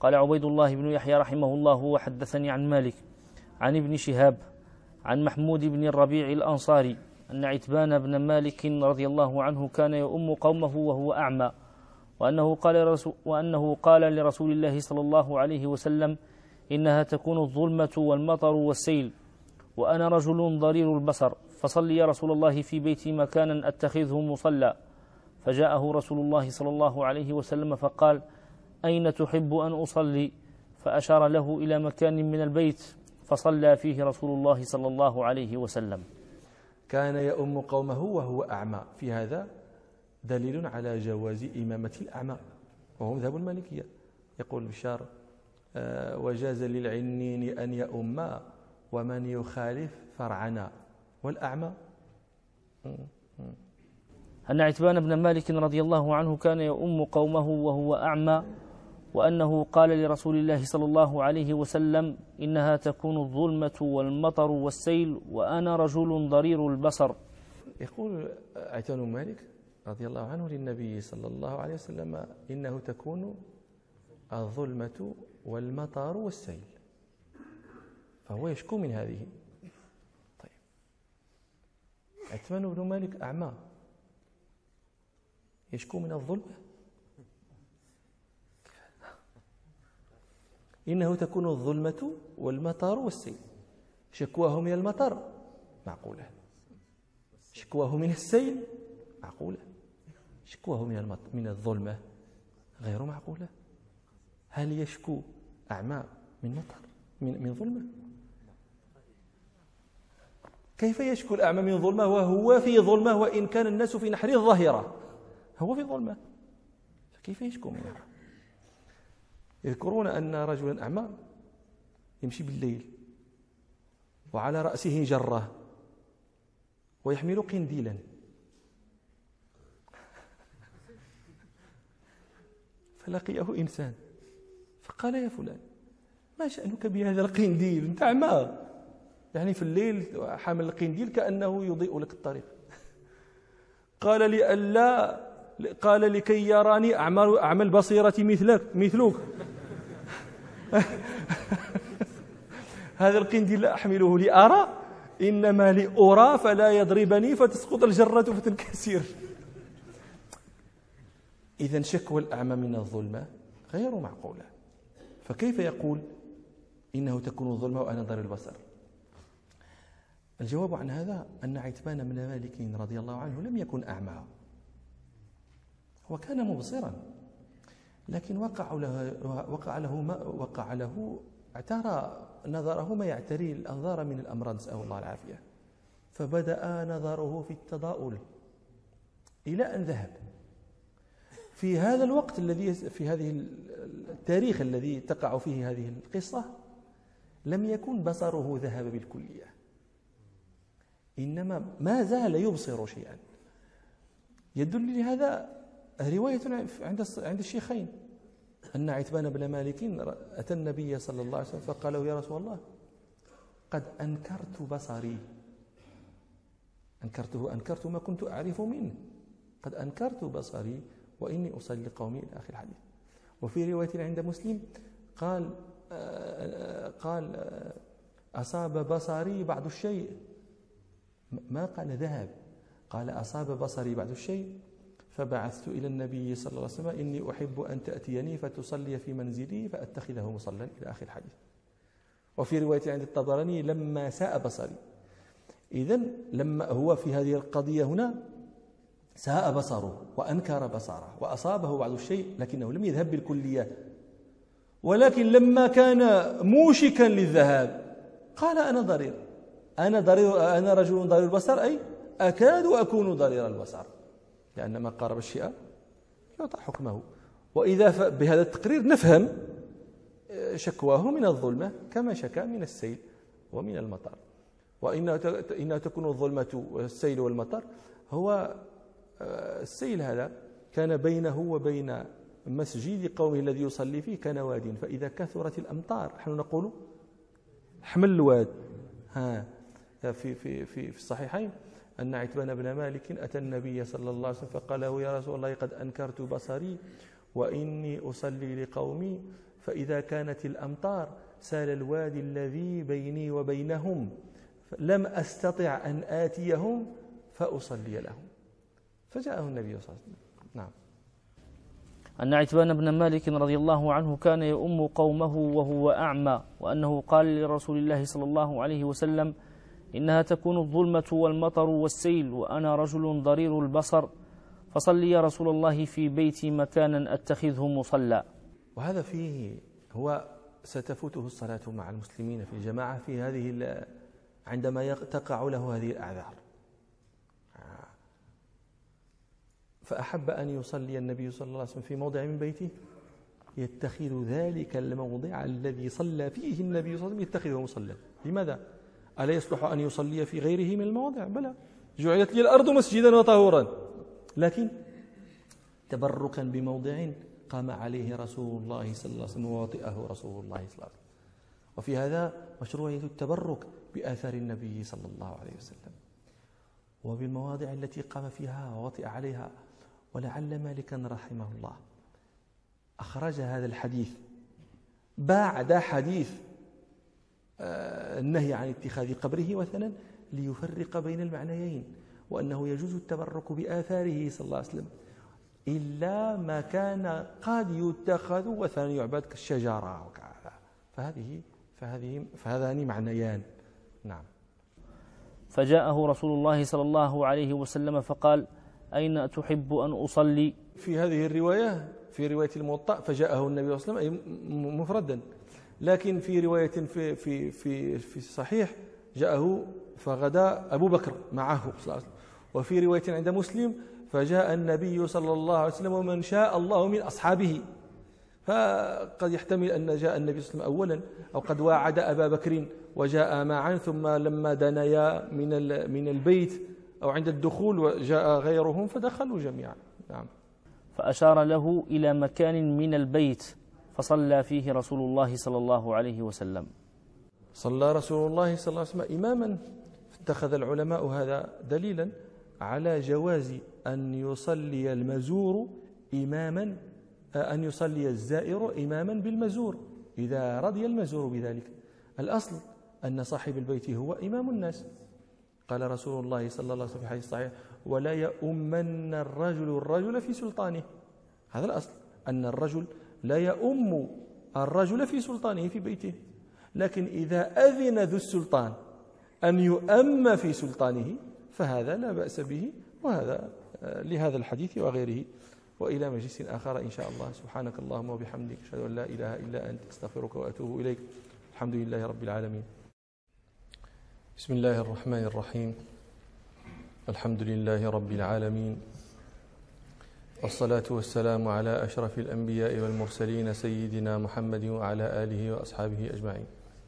قال عبيد الله بن يحيى رحمه الله وحدثني عن مالك عن ابن شهاب عن محمود بن الربيع الأنصاري أن عتبان بن مالك رضي الله عنه كان يؤم قومه وهو أعمى، وأنه قال لرسول الله صلى الله عليه وسلم: إنها تكون الظلمة والمطر والسيل وأنا رجل ضرير البصر، فصل يا رسول الله في بيتي مكانا أتخذه مصلى. فجاءه رسول الله صلى الله عليه وسلم فقال: أين تحب أن أصلي؟ فأشار له إلى مكان من البيت فصلى فيه رسول الله صلى الله عليه وسلم. كان يؤم قومه وهو أعمى، في هذا دليل على جواز إمامة الأعمى، وهو مذهب المالكية. يقول بشار: وجاز للعنين أن يؤم ومن يخالف فرعنا والأعمى. أن عتبان بن مالك رضي الله عنه كان يؤم قومه وهو أعمى، وأنه قال لرسول الله صلى الله عليه وسلم: إنها تكون الظلمة والمطر والسيل وأنا رجل ضرير البصر. يقول عتبان بن مالك رضي الله عنه للنبي صلى الله عليه وسلم: إنه تكون الظلمة والمطر والسيل، فهو يشكو من هذه. طيب، عتبان بن مالك أعمى يشكو من الظلمة؟ إنه تكون الظلمة والمطر والسيل. شكواه من المطر معقولة، شكواه من السيل معقولة، شكواه من الظلمة غير معقولة. هل يشكو أعمى من مطر من ظلمة؟ كيف يشكو الأعمى من ظلمة وهو في ظلمة، وإن كان الناس في نحر الظاهرة هو في ظلمة، فكيف يشكو منها؟ يذكرون أن رجلا أعمى يمشي بالليل وعلى رأسه جرة ويحمل قنديلا، فلقيه إنسان فقال: يا فلان، ما شأنك بهذا القنديل؟ أنت أعمى، يعني في الليل حامل القنديل كأنه يضيء لك الطريق. قال: لكي يراني أعمى البصيرة مثلك. هذا القنديل لا أحمله لأرى، إنما لأرى فلا يضربني فتسقط الجرة فتنكسر. إذن شكوى الأعمى من الظلمة غير معقولة، فكيف يقول إنه تكون الظلمة وأنا ضرير البصر؟ الجواب عن هذا أن عتبان بن مالك رضي الله عنه لم يكن أعمى، هو كان مبصرا، لكن وقع له اعترى نظره ما يعتري الأنظار من الأمراض، نسأل الله العافية، فبدأ نظره في التضاؤل إلى أن ذهب. في هذا الوقت في هذه التاريخ الذي تقع فيه هذه القصة لم يكن بصره ذهب بالكلية، إنما ما زال يبصر شيئا. يدل لهذا رواية عند الشيخين أن عتبان بن مالك أتى النبي صلى الله عليه وسلم فقال له: يا رسول الله، قد أنكرت بصري، أنكرت ما كنت أعرف منه، قد أنكرت بصري وإني أصلي قومي إلى آخر الحديث. وفي رواية عند مسلم قال أصاب بصري بعض الشيء، ما قال ذهب، قال أصاب بصري بعض الشيء، فبعثت إلى النبي صلى الله عليه وسلم: إني أحب أن تأتيني فتصلي في منزلي فأتخذه مصلى إلى آخر الحديث. وفي رواية عند الطبراني: لما ساء بصري. إذن لما هو في هذه القضية هنا ساء بصره وأنكر بصره وأصابه بعض الشيء، لكنه لم يذهب بالكلية، ولكن لما كان موشكا للذهاب قال: أنا رجل ضرير البصر، أي أكاد أكون ضرير البصر، لأن ما قارب الشيء يعطى حكمه. وإذا بهذا التقرير نفهم شكواه من الظلمة كما شكا من السيل ومن المطر. وإنها تكون الظلمة والسيل والمطر، هو السيل هذا كان بينه وبين مسجد قومه الذي يصلي فيه كان واد، فإذا كثرت الأمطار نحن نقول حمل الواد. في الصحيحين أن عتبان بن مالك أتى النبي صلى الله عليه وسلم فقال له: يا رسول الله، قد أنكرت بصري وإني أصلي لقومي، فإذا كانت الأمطار سال الوادي الذي بيني وبينهم لم أستطع أن آتيهم فأصلي لهم، فجاءه النبي صلى الله عليه وسلم. نعم. أن عتبان بن مالك رضي الله عنه كان يؤم قومه وهو أعمى، وأنه قال لرسول الله صلى الله عليه وسلم: إنها تكون الظلمة والمطر والسيل وأنا رجل ضرير البصر، فصل يا رسول الله في بيتي مكانا أتخذه مصلى. وهذا فيه هو ستفوته الصلاة مع المسلمين في الجماعة في هذه عندما تقع له هذه الأعذار، فأحب أن يصلي النبي صلى الله عليه وسلم في موضع من بيته، يتخذ ذلك الموضع الذي صلى فيه النبي صلى الله عليه وسلم يتخذه مصلى. لماذا؟ ألا يصلح أن يصلي في غيره من المواضع؟ بلى، جعلت لي الأرض مسجدا وطهورا، لكن تبركا بموضع قام عليه رسول الله صلى الله عليه وسلم ووطئه رسول الله صلى الله عليه وسلم. وفي هذا مشروعية التبرك بآثار النبي صلى الله عليه وسلم وبالمواضع التي قام فيها ووطئ عليها. ولعل مالكا رحمه الله أخرج هذا الحديث بعد حديث النهي عن اتخاذ قبره وثنا ليفرق بين المعنيين، وأنه يجوز التبرك بآثاره صلى الله عليه وسلم إلا ما كان قد يتخذ وثنا يعبد كالشجرة وكذا، فهذان معنيان. نعم. فجاءه رسول الله صلى الله عليه وسلم فقال: أين تحب أن أصلي؟ في هذه الرواية، في رواية الموطأ، فجاءه النبي صلى الله عليه وسلم مفردا، لكن في رواية في الصحيح جاءه فغدا أبو بكر معه صلى الله عليه وسلم. وفي رواية عند مسلم فجاء النبي صلى الله عليه وسلم ومن شاء الله من أصحابه، فقد يحتمل أن جاء النبي صلى الله عليه وسلم أولا، أو قد واعد أبا بكر وجاء معا، ثم لما دنيا من البيت أو عند الدخول وجاء غيرهم فدخلوا جميعا. نعم. فأشار له إلى مكان من البيت فصلى فيه رسول الله صلى الله عليه وسلم. صلى رسول الله صلى الله عليه وسلم إماما. اتخذ العلماء هذا دليلا على جواز أن يصلي المزور إماما، أن يصلي الزائر إماما بالمزور إذا رضي المزور بذلك. الأصل أن صاحب البيت هو إمام الناس. قال رسول الله صلى الله عليه وسلم في الحديث الصحيح: ولا يؤمن الرجل في سلطانه. هذا الأصل، أن الرجل لا يؤم الرجل في سلطانه في بيته، لكن إذا أذن ذو السلطان أن يؤم في سلطانه فهذا لا بأس به. وهذا لهذا الحديث وغيره. وإلى مجلس آخر إن شاء الله. سبحانك اللهم وبحمدك، أشهد أن لا إله إلا أنت، أستغفرك وأتوب إليك. الحمد لله رب العالمين. بسم الله الرحمن الرحيم. الحمد لله رب العالمين، والصلاة والسلام على أشرف الأنبياء والمرسلين سيدنا محمد وعلى آله وأصحابه أجمعين.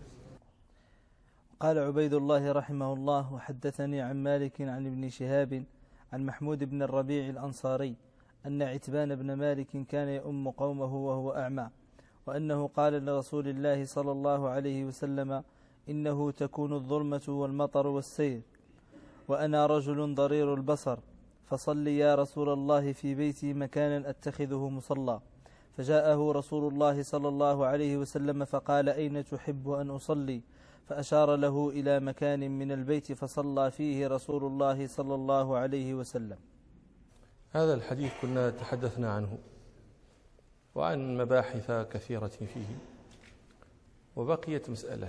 قال عبيد الله رحمه الله: وحدثني عن مالك عن ابن شهاب عن محمود بن الربيع الأنصاري أن عتبان بن مالك كان يؤم قومه وهو أعمى، وأنه قال لرسول الله صلى الله عليه وسلم: إنه تكون الظلمة والمطر والسيل وأنا رجل ضرير البصر، فصل يا رسول الله في بيتي مكانا أتخذه مصلى. فجاءه رسول الله صلى الله عليه وسلم فقال: أين تحب أن أصلي؟ فأشار له إلى مكان من البيت فصلى فيه رسول الله صلى الله عليه وسلم. هذا الحديث كنا تحدثنا عنه وعن مباحث كثيرة فيه، وبقيت مسألة.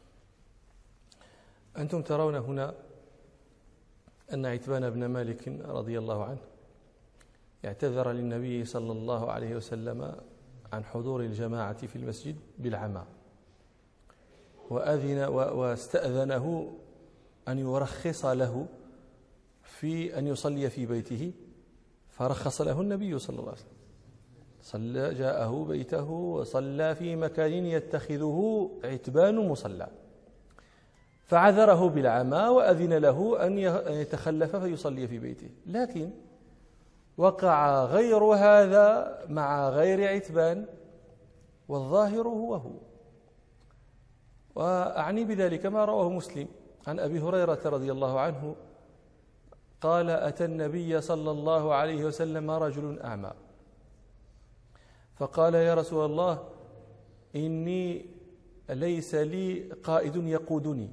أنتم ترون هنا أن عتبان بن مالك رضي الله عنه اعتذر للنبي صلى الله عليه وسلم عن حضور الجماعة في المسجد بالعمى، وأذن واستأذنه أن يرخص له في أن يصلي في بيته، فرخص له النبي صلى الله عليه وسلم. جاءه بيته وصلى في مكان يتخذه عتبان مصلى، فعذره بالعمى وأذن له أن يتخلف فيصلي في بيته. لكن وقع غير هذا مع غير عتبان، والظاهر هو. وأعني بذلك ما رواه مسلم عن أبي هريرة رضي الله عنه قال: أتى النبي صلى الله عليه وسلم رجل أعمى، فقال: يا رسول الله، إني ليس لي قائد يقودني.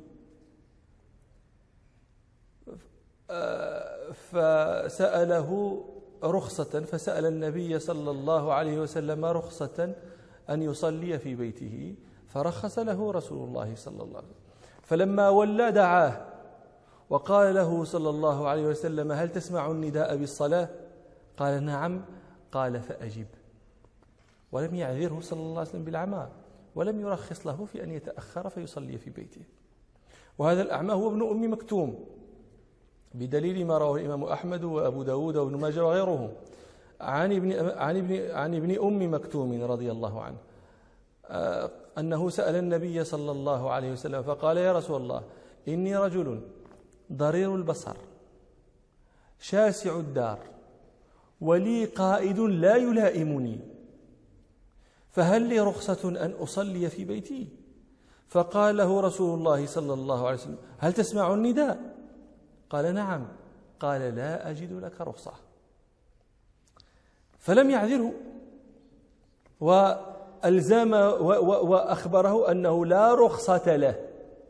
فسأله رخصة، فسأل النبي صلى الله عليه وسلم رخصة أن يصلي في بيته، فرخص له رسول الله صلى الله عليه وسلم. فلما ولى دعاه وقال له صلى الله عليه وسلم: هل تسمع النداء بالصلاة؟ قال: نعم. قال: فأجب. ولم يعذره صلى الله عليه وسلم بالأعمى، ولم يرخص له في أن يتأخر فيصلي في بيته. وهذا الأعمى هو ابن أم مكتوم، بدليل ما رواه الإمام أحمد وأبو داود وابن ماجه وغيرهم عن ابن أم مكتوم رضي الله عنه أنه سأل النبي صلى الله عليه وسلم فقال: يا رسول الله، إني رجل ضرير البصر شاسع الدار ولي قائد لا يلائمني، فهل لي رخصة أن أصلي في بيتي؟ فقال له رسول الله صلى الله عليه وسلم: هل تسمع النداء؟ قال: نعم. قال: لا أجد لك رخصة. فلم يعذره وألزم وأخبره أنه لا رخصة له.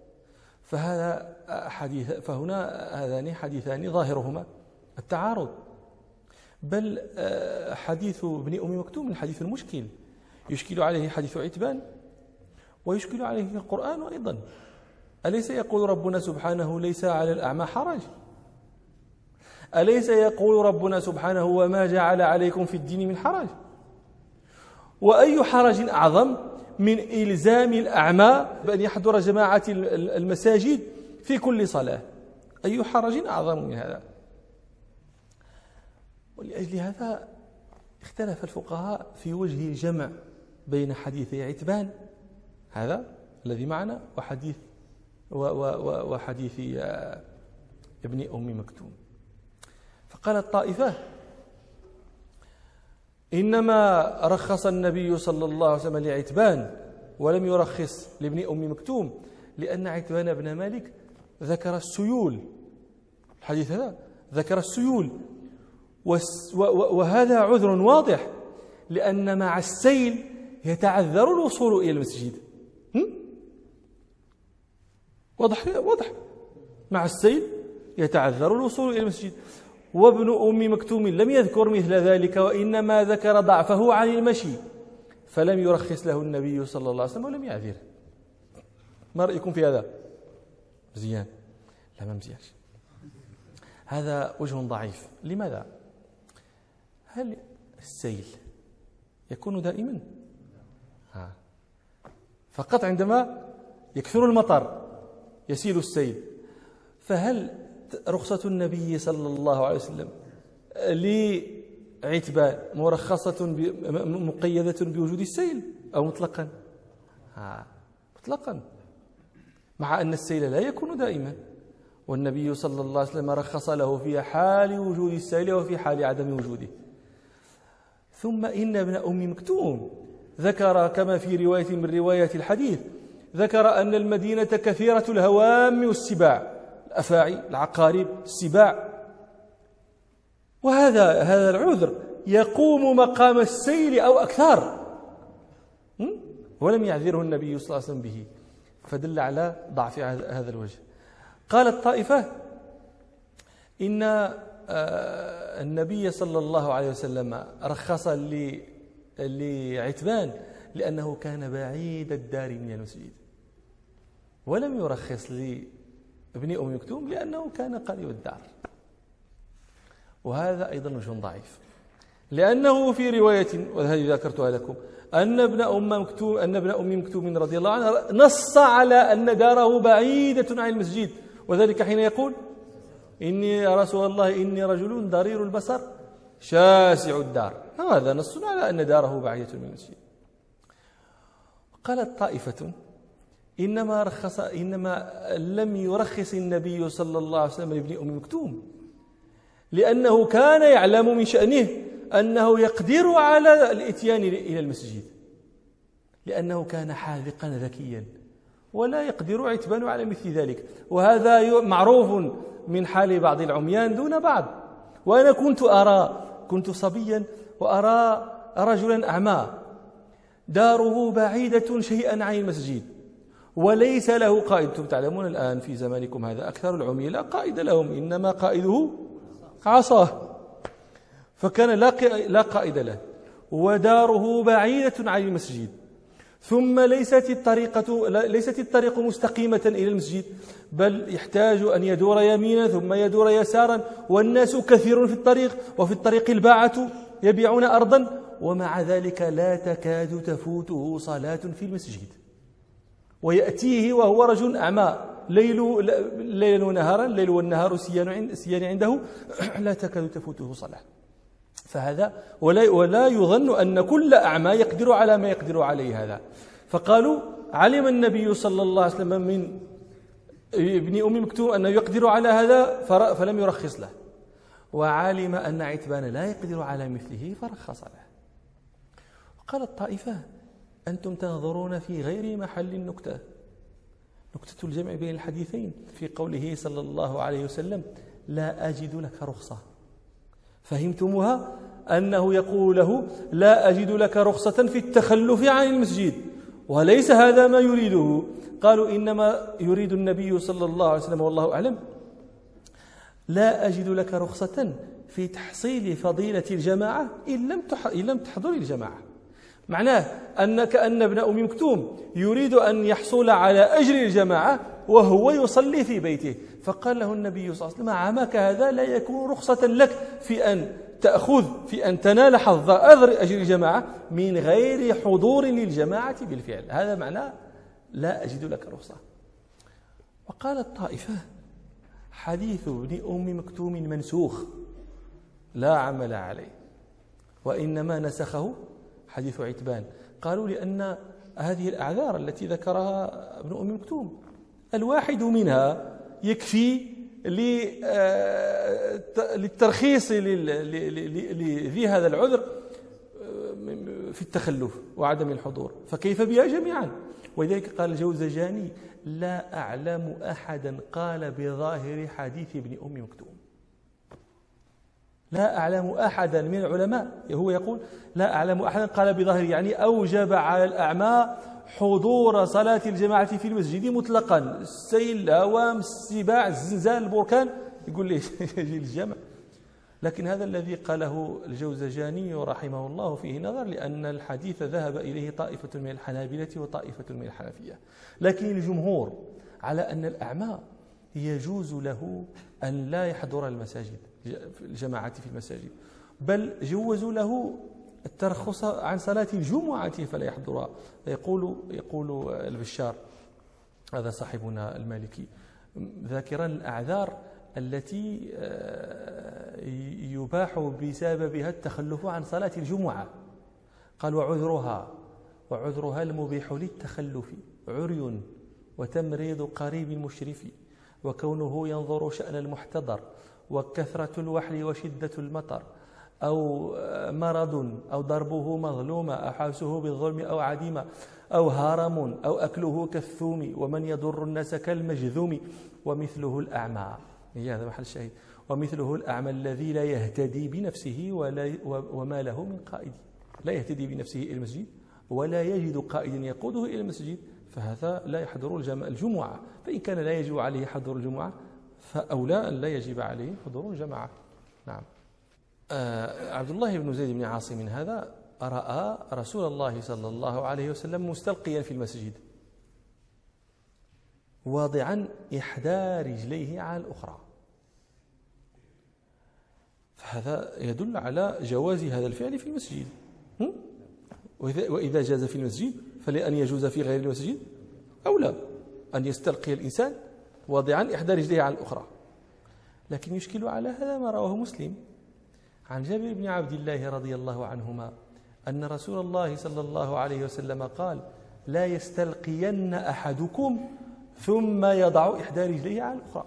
فهنا هذان حديثان ظاهرهما التعارض، بل حديث ابن أم مكتوم حديث مشكل، يشكل عليه حديث عتبان ويشكل عليه القرآن أيضا. أليس يقول ربنا سبحانه: ليس على الأعمى حرج؟ أليس يقول ربنا سبحانه: وما جعل عليكم في الدين من حرج؟ وأي حرج أعظم من إلزام الأعمى بأن يحضر جماعة المساجد في كل صلاة؟ أي حرج أعظم من هذا؟ ولأجل هذا اختلف الفقهاء في وجه الجمع بين حديثي عتبان هذا الذي معنا وحديث ابن أم مكتوم. فقالت طائفة: إنما رخص النبي صلى الله عليه وسلم لعتبان ولم يرخص لابن أم مكتوم لأن عتبان بن مالك ذكر السيول. الحديث هذا ذكر السيول، وهذا عذر واضح، لأن مع السيل يتعذر الوصول إلى المسجد. واضح مع السيل يتعذر الوصول إلى المسجد. وابن أم مكتوم لم يذكر مثل ذلك، وإنما ذكر ضعفه عن المشي، فلم يرخص له النبي صلى الله عليه وسلم ولم يعذره. ما رأيكم في هذا؟ مزيان؟ لا، ما مزيانش. هذا وجه ضعيف. لماذا؟ هل السيل يكون دائما؟ فقط عندما يكثر المطر يسيل السيل. فهل رخصة النبي صلى الله عليه وسلم لعتبان مرخصة مقيدة بوجود السيل أو مطلقا؟ مطلقا، مع أن السيل لا يكون دائما، والنبي صلى الله عليه وسلم رخص له في حال وجود السيل وفي حال عدم وجوده. ثم إن ابن أم مكتوم ذكر كما في رواية من روايات الحديث، ذكر أن المدينة كثيرة الهوام والسباع، الأفاعي، العقارب، السباع، وهذا العذر يقوم مقام السيل أو أكثر، ولم يعذره النبي صلى الله عليه وسلم به، فدل على ضعف هذا الوجه. قالت طائفة: إن النبي صلى الله عليه وسلم رخص لعتبان لأنه كان بعيد الدار من المسجد، ولم يرخص لابن أم مكتوم لأنه كان قريب الدار. وهذا أيضا وجه ضعيف، لأنه في رواية وهذه ذكرتها لكم أن ابن أم مكتوم رضي الله عنه نص على أن داره بعيدة عن المسجد، وذلك حين يقول: إني يا رسول الله إني رجل ضرير البصر شاسع الدار. هذا نص على أن داره بعيدة من المسجد. قالت طائفة: إنما لم يرخص النبي صلى الله عليه وسلم لابن أم مكتوم لأنه كان يعلم من شأنه أنه يقدر على الإتيان إلى المسجد، لأنه كان حاذقا ذكيا، ولا يقدر عتبان على مثل ذلك. وهذا معروف من حال بعض العميان دون بعض. وأنا كنت صبيا وأرى رجلا أعمى داره بعيدة شيئا عن المسجد وليس له قائد. أنتم تعلمون الآن في زمانكم هذا أكثر العمي لا قائد لهم، إنما قائده عصاه، فكان لا قائد له، وداره بعيدة عن المسجد، ثم ليست الطريق مستقيمة إلى المسجد، بل يحتاج أن يدور يمينا ثم يدور يسارا، والناس كثير في الطريق، وفي الطريق الباعة يبيعون أرضا، ومع ذلك لا تكاد تفوته صلاة في المسجد، ويأتيه وهو رجل أعمى ليل ونهارا، الليل والنهار سيان عنده، لا تكاد تفوته صلاة. فهذا ولا يظن أن كل أعمى يقدر على ما يقدر عليه هذا. فقالوا علم النبي صلى الله عليه وسلم من ابن أم مكتوم أنه يقدر على هذا فلم يرخص له، وعلم أن عتبان لا يقدر على مثله فرخص له. قال الطائفة أنتم تنظرون في غير محل النكتة، نكتة الجمع بين الحديثين في قوله صلى الله عليه وسلم لا أجد لك رخصة، فهمتموها أنه يقول له لا أجد لك رخصة في التخلف عن المسجد، وليس هذا ما يريده. قالوا إنما يريد النبي صلى الله عليه وسلم والله أعلم لا أجد لك رخصة في تحصيل فضيلة الجماعة إن لم تحضر الجماعة. معناه أن ابن أم مكتوم يريد أن يحصل على أجر الجماعة وهو يصلي في بيته، فقال له النبي صلى الله عليه وسلم عمك هذا لا يكون رخصة لك في أن تنال حظ أجر الجماعة من غير حضور للجماعة بالفعل. هذا معناه لا أجد لك رخصة. وقال الطائفة حديث ابن أم مكتوم منسوخ لا عمل عليه، وإنما نسخه حديث عتبان. قالوا لأن هذه الأعذار التي ذكرها ابن أم مكتوم الواحد منها يكفي للترخيص لذي هذا العذر في التخلف وعدم الحضور، فكيف بها جميعا؟ ولذلك قال الجوزجاني لا أعلم أحدا قال بظاهر حديث ابن أم مكتوم، لا أعلم أحدا من العلماء، هو يقول لا أعلم أحدا قال بظاهر، يعني أوجب على الأعمى حضور صلاة الجماعة في المسجد مطلقا، السيل، الهوام، السباع، الزلزال، البركان، يقول لي يجي الجمع. لكن هذا الذي قاله الجوزجاني رحمه الله فيه نظر، لأن الحديث ذهب إليه طائفة من الحنابلة وطائفة من الحنفية، لكن الجمهور على أن الأعمى يجوز له أن لا يحضر المساجد الجماعة في المساجد، بل جوزوا له الترخص عن صلاة الجمعة فلا يحضرها. يقول البشار هذا صاحبنا المالكي ذاكرا الأعذار التي يباح بسببها التخلف عن صلاة الجمعة، قال وعذرها المبيح للتخلف عري وتمريض قريب مشرف وكونه ينظر شأن المحتضر وكثرة الوحل وشدة المطر أو مرض أو ضربه مظلومة أو حبسه بالظلم أو عديمة أو هرم أو أكله كالثوم ومن يضر الناس كالمجذوم ومثله الأعمى، هذا محل الشاهد، ومثله الأعمى الذي لا يهتدي بنفسه وما له من قائد، لا يهتدي بنفسه إلى المسجد ولا يجد قائدا يقوده إلى المسجد، فهذا لا يحضر الجمعة. فإن كان لا يجب عليه حضور الجمعة فأولى أن لا يجب عليه حضور الجماعة. نعم. عبد الله بن زيد بن عاصم هذا رأى رسول الله صلى الله عليه وسلم مستلقيا في المسجد واضعا إحدى رجليه على الأخرى، فهذا يدل على جواز هذا الفعل في المسجد. وإذا جاز في المسجد فلأن يجوز في غير المسجد أولى أن يستلقي الإنسان واضعا إحدى رجليه على الأخرى. لكن يشكل على هذا ما رواه مسلم عن جابر بن عبد الله رضي الله عنهما أن رسول الله صلى الله عليه وسلم قال لا يستلقين أحدكم ثم يضع إحدى رجليه على الأخرى.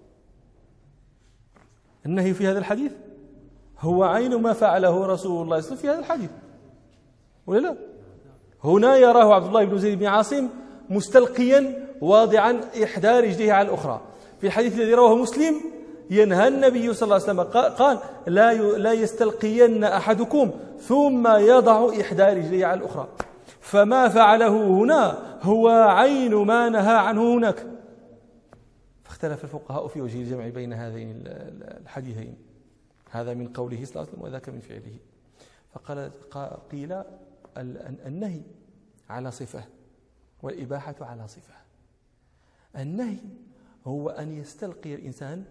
النهي في هذا الحديث هو عين ما فعله رسول الله صلى الله عليه وسلم في هذا الحديث، ولا لا؟ هنا يراه عبد الله بن زيد بن عاصم مستلقيا واضعا إحدى رجليه على الأخرى. في الحديث الذي رواه مسلم ينهى النبي صلى الله عليه وسلم قال لا يستلقين أحدكم ثم يضع إحدى رجليه على الأخرى. فما فعله هنا هو عين ما نهى عنه هناك. فاختلف الفقهاء في وجه الجمع بين هذين الحديثين، هذا من قوله صلى الله عليه وسلم وذاك من فعله. قيل النهي على صفة والإباحة على صفة. النهي هو أن يستلقي الإنسان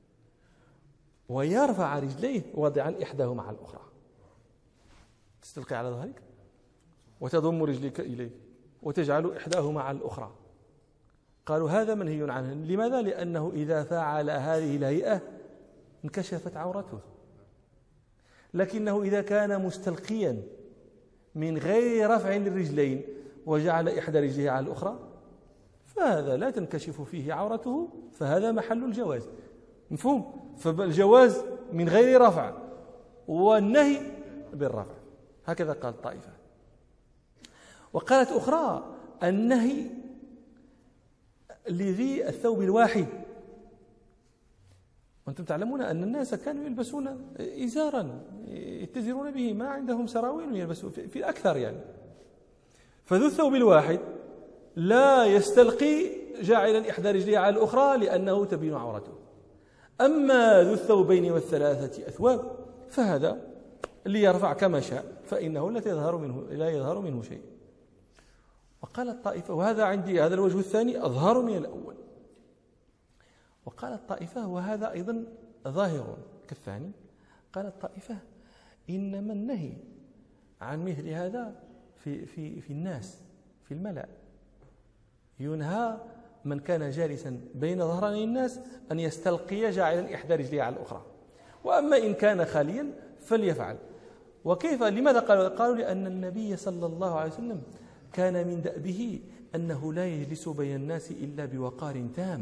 ويرفع رجليه واضعا إحداهما على الأخرى، تستلقي على ظهرك وتضم رجلك إليه وتجعل إحداهما على الأخرى. قالوا هذا منهي عنه. لماذا؟ لأنه إذا فعل هذه الهيئة انكشفت عورته، لكنه إذا كان مستلقيا من غير رفع للرجلين وجعل إحدى رجليه على الأخرى فهذا لا تنكشف فيه عورته، فهذا محل الجواز. مفهوم؟ فالجواز من غير رفع والنهي بالرفع. هكذا قال الطائفة. وقالت أخرى النهي لذي الثوب الواحد. وأنتم تعلمون أن الناس كانوا يلبسون إزارا يتزرون به، ما عندهم سراويل يلبسون في الأكثر يعني. فذو الثوب الواحد لا يستلقي جاعلا إحدى رجليه على الأخرى لأنه تبين عورته. أما ذو الثوبين والثلاثة أثواب فهذا ليرفع كما شاء، فإنه لا يظهر منه شيء. وقال الطائفة، وهذا عندي هذا الوجه الثاني أظهر من الأول. وقال الطائفة وهذا أيضا ظاهر كالثاني. قال الطائفة إنما النهي عن مثل هذا في الناس في الملأ، ينهى من كان جالسا بين ظهراني الناس أن يستلقي جاعلا إحدى رجليه على الأخرى، وأما إن كان خاليا فليفعل. وكيف؟ لماذا قالوا لأن النبي صلى الله عليه وسلم كان من دأبه أنه لا يجلس بين الناس إلا بوقار تام،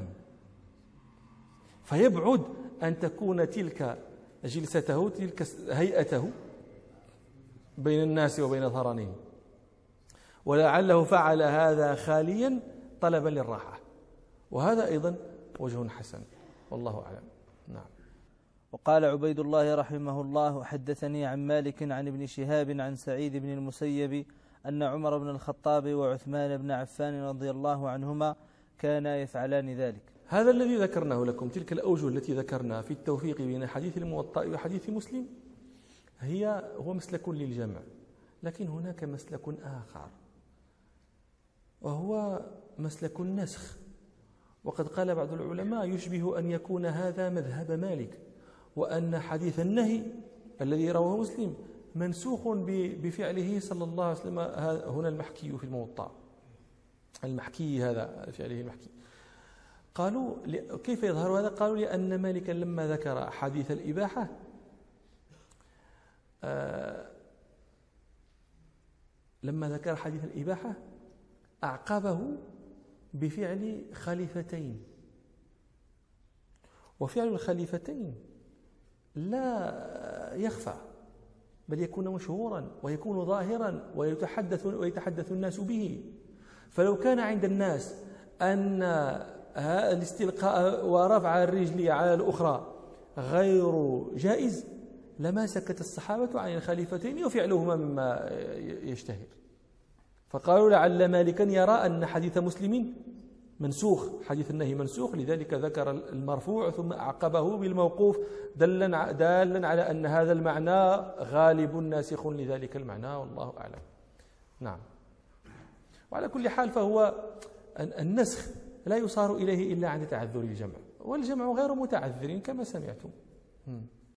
فيبعد أن تكون تلك جلسته تلك هيئته بين الناس وبين ظهرانهم، ولعله فعل هذا خاليا طلبا للراحة، وهذا أيضا وجه حسن والله أعلم. نعم. وقال عبيد الله رحمه الله حدثني عن مالك عن ابن شهاب عن سعيد بن المسيب أن عمر بن الخطاب وعثمان بن عفان رضي الله عنهما كانا يفعلان ذلك. هذا الذي ذكرناه لكم، تلك الأوجه التي ذكرنا في التوفيق بين حديث الموطأ وحديث مسلم هو مسلك للجمع، لكن هناك مسلك آخر وهو مسلك النسخ. وقد قال بعض العلماء يشبه أن يكون هذا مذهب مالك، وأن حديث النهي الذي رواه مسلم منسوخ بفعله صلى الله عليه وسلم. هنا المحكي في الموطأ، المحكي هذا فعله المحكي. قالوا كيف يظهر هذا؟ قالوا لأن مالكا لما ذكر حديث الإباحة أعقبه بفعل خليفتين، وفعل الخليفتين لا يخفى بل يكون مشهورا ويكون ظاهرا ويتحدث الناس به. فلو كان عند الناس أن الاستلقاء ورفع الرجل على الأخرى غير جائز لما سكت الصحابة عن الخليفتين وفعلهما مما يشتهر. فقالوا لعل مالكا يرى أن حديث مسلم منسوخ، حديث النهي منسوخ، لذلك ذكر المرفوع ثم أعقبه بالموقوف دالا على أن هذا المعنى غالب ناسخ لذلك المعنى، والله أعلم. نعم. وعلى كل حال فهو النسخ لا يصار إليه إلا عند تعذر الجمع، والجمع غير متعذر كما سمعتم.